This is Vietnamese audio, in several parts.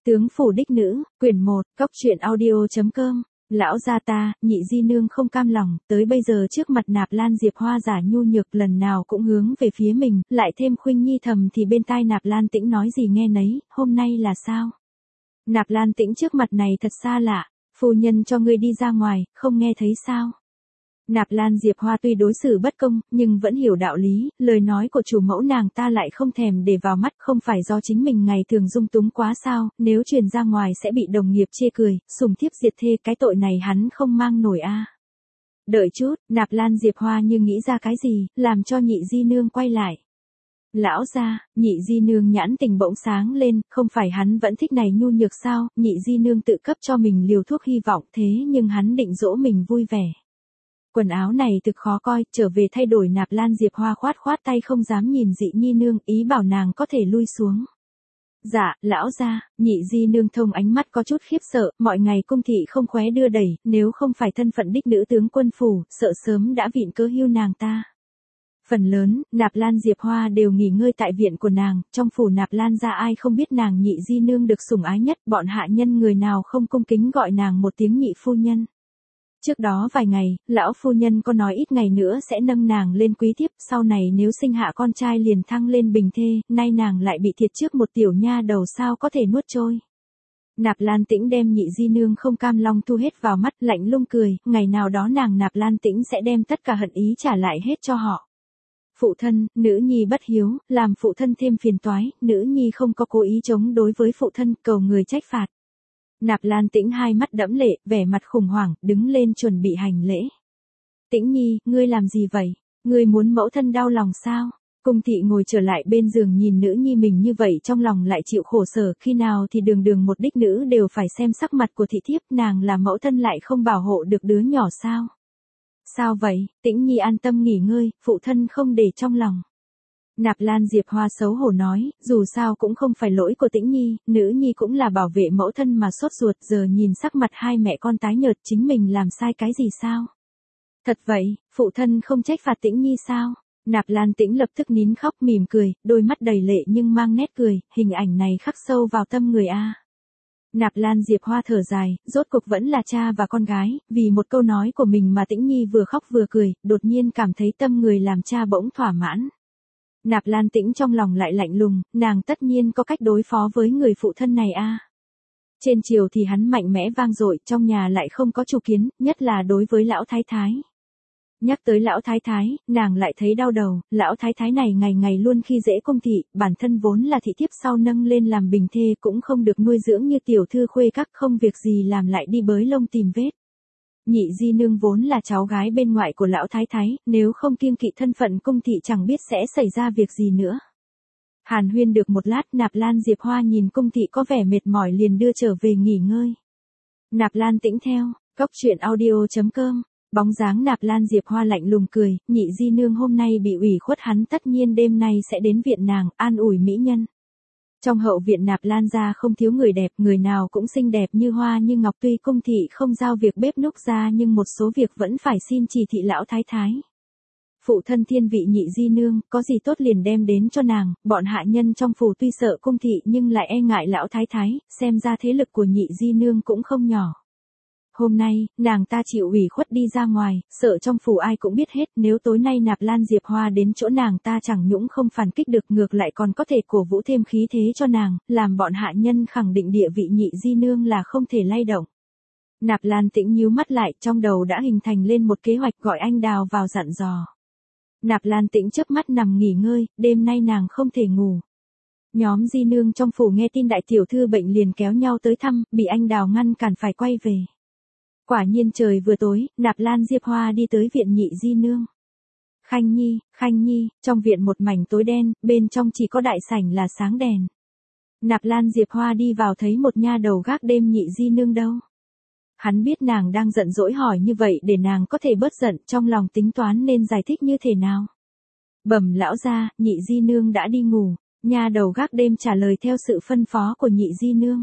Tướng phủ đích nữ, quyển 1, cóc truyện audio.com. Lão gia ta, Nhị Di Nương không cam lòng, tới bây giờ trước mặt Nạp Lan Diệp Hoa giả nhu nhược lần nào cũng hướng về phía mình, lại thêm Khuynh Nhi thầm thì bên tai Nạp Lan Tĩnh nói gì nghe nấy, hôm nay là sao? Nạp Lan Tĩnh trước mặt này thật xa lạ, phu nhân cho ngươi đi ra ngoài, không nghe thấy sao? Nạp Lan Diệp Hoa tuy đối xử bất công, nhưng vẫn hiểu đạo lý, lời nói của chủ mẫu nàng ta lại không thèm để vào mắt, không phải do chính mình ngày thường dung túng quá sao, nếu truyền ra ngoài sẽ bị đồng nghiệp chê cười, sủng thiếp diệt thê, cái tội này hắn không mang nổi a. Đợi chút, Nạp Lan Diệp Hoa như nghĩ ra cái gì, làm cho Nhị Di Nương quay lại. Lão gia, Nhị Di Nương nhãn tình bỗng sáng lên, không phải hắn vẫn thích này nhu nhược sao, Nhị Di Nương tự cấp cho mình liều thuốc hy vọng thế nhưng hắn định dỗ mình vui vẻ. Quần áo này thực khó coi, trở về thay đổi. Nạp Lan Diệp Hoa khoát tay không dám nhìn Dị Nhi Nương, ý bảo nàng có thể lui xuống. Dạ, lão gia, Nhị Di Nương thông ánh mắt có chút khiếp sợ, mọi ngày cung thị không khóe đưa đẩy, nếu không phải thân phận đích nữ tướng quân phủ, sợ sớm đã vịn cớ hưu nàng ta. Phần lớn, Nạp Lan Diệp Hoa đều nghỉ ngơi tại viện của nàng, trong phủ Nạp Lan ra ai không biết nàng Nhị Di Nương được sủng ái nhất, bọn hạ nhân người nào không cung kính gọi nàng một tiếng nhị phu nhân. Trước đó vài ngày, lão phu nhân có nói ít ngày nữa sẽ nâng nàng lên quý thiếp, sau này nếu sinh hạ con trai liền thăng lên bình thê, nay nàng lại bị thiệt trước một tiểu nha đầu sao có thể nuốt trôi. Nạp Lan Tĩnh đem Nhị Di Nương không cam lòng thu hết vào mắt, lạnh lùng cười, ngày nào đó nàng Nạp Lan Tĩnh sẽ đem tất cả hận ý trả lại hết cho họ. Phụ thân, nữ nhi bất hiếu, làm phụ thân thêm phiền toái, nữ nhi không có cố ý chống đối với phụ thân, cầu người trách phạt. Nạp Lan Tĩnh hai mắt đẫm lệ, vẻ mặt khủng hoảng, đứng lên chuẩn bị hành lễ. Tĩnh Nhi, ngươi làm gì vậy? Ngươi muốn mẫu thân đau lòng sao? Cung thị ngồi trở lại bên giường nhìn nữ nhi mình như vậy trong lòng lại chịu khổ sở, khi nào thì đường một đích nữ đều phải xem sắc mặt của thị thiếp, nàng là mẫu thân lại không bảo hộ được đứa nhỏ sao? Sao vậy? Tĩnh Nhi an tâm nghỉ ngơi, phụ thân không để trong lòng. Nạp Lan Diệp Hoa xấu hổ nói, dù sao cũng không phải lỗi của Tĩnh Nhi, nữ nhi cũng là bảo vệ mẫu thân mà sốt ruột, giờ nhìn sắc mặt hai mẹ con tái nhợt, chính mình làm sai cái gì sao? Thật vậy, phụ thân không trách phạt Tĩnh Nhi sao? Nạp Lan Tĩnh lập tức nín khóc mỉm cười, đôi mắt đầy lệ nhưng mang nét cười, hình ảnh này khắc sâu vào tâm người a. Nạp Lan Diệp Hoa thở dài, rốt cuộc vẫn là cha và con gái, vì một câu nói của mình mà Tĩnh Nhi vừa khóc vừa cười, đột nhiên cảm thấy tâm người làm cha bỗng thỏa mãn. Nạp Lan Tĩnh trong lòng lại lạnh lùng, nàng tất nhiên có cách đối phó với người phụ thân này a. Trên triều thì hắn mạnh mẽ vang dội, trong nhà lại không có chủ kiến, nhất là đối với lão thái thái. Nhắc tới lão thái thái, nàng lại thấy đau đầu, lão thái thái này ngày ngày luôn khi dễ cung thị, bản thân vốn là thị thiếp sau nâng lên làm bình thê cũng không được nuôi dưỡng như tiểu thư khuê các, không việc gì làm lại đi bới lông tìm vết. Nhị Di Nương vốn là cháu gái bên ngoại của lão thái thái, nếu không kiêng kỵ thân phận cung thị chẳng biết sẽ xảy ra việc gì nữa. Hàn huyên được một lát, Nạp Lan Diệp Hoa nhìn cung thị có vẻ mệt mỏi liền đưa trở về nghỉ ngơi. Nạp Lan Tĩnh theo, cóc truyện audio.com. Bóng dáng Nạp Lan Diệp Hoa lạnh lùng cười, Nhị Di Nương hôm nay bị ủy khuất hắn tất nhiên đêm nay sẽ đến viện nàng, an ủi mỹ nhân. Trong hậu viện Nạp Lan gia không thiếu người đẹp, người nào cũng xinh đẹp như hoa như ngọc, tuy cung thị không giao việc bếp núc ra nhưng một số việc vẫn phải xin chỉ thị lão thái thái. Phụ thân thiên vị Nhị Di Nương, có gì tốt liền đem đến cho nàng, bọn hạ nhân trong phủ tuy sợ cung thị nhưng lại e ngại lão thái thái, xem ra thế lực của Nhị Di Nương cũng không nhỏ. Hôm nay, nàng ta chịu ủy khuất đi ra ngoài, sợ trong phủ ai cũng biết hết, nếu tối nay Nạp Lan Diệp Hoa đến chỗ nàng ta chẳng những không phản kích được, ngược lại còn có thể cổ vũ thêm khí thế cho nàng, làm bọn hạ nhân khẳng định địa vị Nhị Di Nương là không thể lay động. Nạp Lan Tĩnh nhíu mắt lại, trong đầu đã hình thành lên một kế hoạch, gọi anh Đào vào dặn dò. Nạp Lan Tĩnh chớp mắt nằm nghỉ ngơi, đêm nay nàng không thể ngủ. Nhóm Di Nương trong phủ nghe tin đại tiểu thư bệnh liền kéo nhau tới thăm, bị anh Đào ngăn cản phải quay về. Quả nhiên trời vừa tối, Nạp Lan Diệp Hoa đi tới viện Nhị Di Nương. Khanh Nhi, trong viện một mảnh tối đen, bên trong chỉ có đại sảnh là sáng đèn. Nạp Lan Diệp Hoa đi vào thấy một nha đầu gác đêm Nhị Di Nương đâu. Hắn biết nàng đang giận dỗi hỏi như vậy để nàng có thể bớt giận, trong lòng tính toán nên giải thích như thế nào. Bẩm lão gia, Nhị Di Nương đã đi ngủ, nha đầu gác đêm trả lời theo sự phân phó của Nhị Di Nương.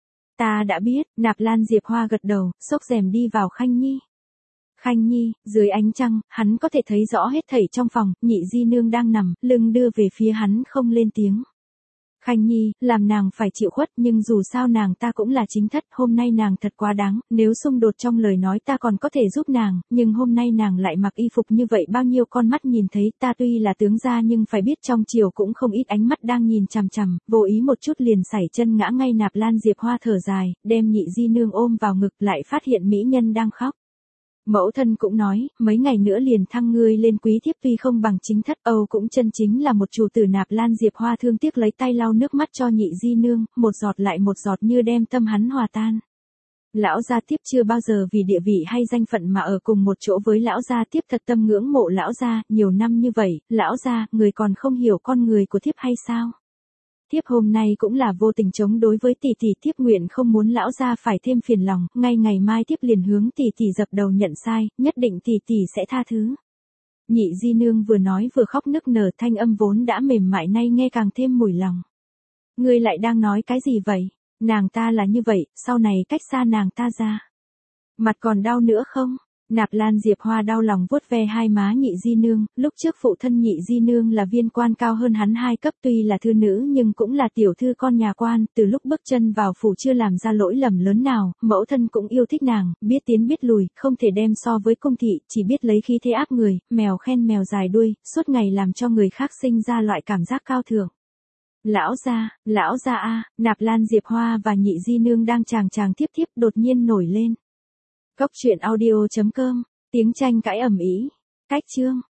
Ta đã biết, Nạp Lan Diệp Hoa gật đầu, xốc rèm đi vào Khanh Nhi. Khanh Nhi, dưới ánh trăng, hắn có thể thấy rõ hết thảy trong phòng, Nhị Di Nương đang nằm, lưng đưa về phía hắn không lên tiếng. Khanh Nhi, làm nàng phải chịu khuất nhưng dù sao nàng ta cũng là chính thất, hôm nay nàng thật quá đáng, nếu xung đột trong lời nói ta còn có thể giúp nàng, nhưng hôm nay nàng lại mặc y phục như vậy bao nhiêu con mắt nhìn thấy, ta tuy là tướng gia nhưng phải biết trong triều cũng không ít ánh mắt đang nhìn chằm chằm, vô ý một chút liền sảy chân ngã ngay. Nạp Lan Diệp Hoa thở dài, đem Nhị Di Nương ôm vào ngực lại phát hiện mỹ nhân đang khóc. Mẫu thân cũng nói, mấy ngày nữa liền thăng ngươi lên quý thiếp tuy không bằng chính thất, Âu cũng chân chính là một chủ tử. Nạp Lan Diệp Hoa thương tiếc lấy tay lau nước mắt cho Nhị Di Nương, một giọt lại một giọt như đem tâm hắn hòa tan. Lão gia tiếp chưa bao giờ vì địa vị hay danh phận mà ở cùng một chỗ với lão gia tiếp, thật tâm ngưỡng mộ lão gia, nhiều năm như vậy, lão gia, người còn không hiểu con người của thiếp hay sao? Thiếp hôm nay cũng là vô tình chống đối với tỷ tỷ, thiếp nguyện không muốn lão gia phải thêm phiền lòng, ngay ngày mai thiếp liền hướng tỷ tỷ dập đầu nhận sai, nhất định tỷ tỷ sẽ tha thứ. Nhị Di Nương vừa nói vừa khóc nức nở, thanh âm vốn đã mềm mại nay nghe càng thêm mùi lòng. Ngươi lại đang nói cái gì vậy? Nàng ta là như vậy, sau này cách xa nàng ta ra. Mặt còn đau nữa không? Nạp Lan Diệp Hoa đau lòng vuốt ve hai má Nhị Di Nương, lúc trước phụ thân Nhị Di Nương là viên quan cao hơn hắn 2 cấp, tuy là thư nữ nhưng cũng là tiểu thư con nhà quan, từ lúc bước chân vào phủ chưa làm ra lỗi lầm lớn nào, mẫu thân cũng yêu thích nàng, biết tiến biết lùi, không thể đem so với cung thị, chỉ biết lấy khí thế áp người, mèo khen mèo dài đuôi, suốt ngày làm cho người khác sinh ra loại cảm giác cao thượng. Lão gia a, Nạp Lan Diệp Hoa và Nhị Di Nương đang chàng tiếp đột nhiên nổi lên. Cốc truyện audio.com, tiếng tranh cãi ầm ĩ. Cách chương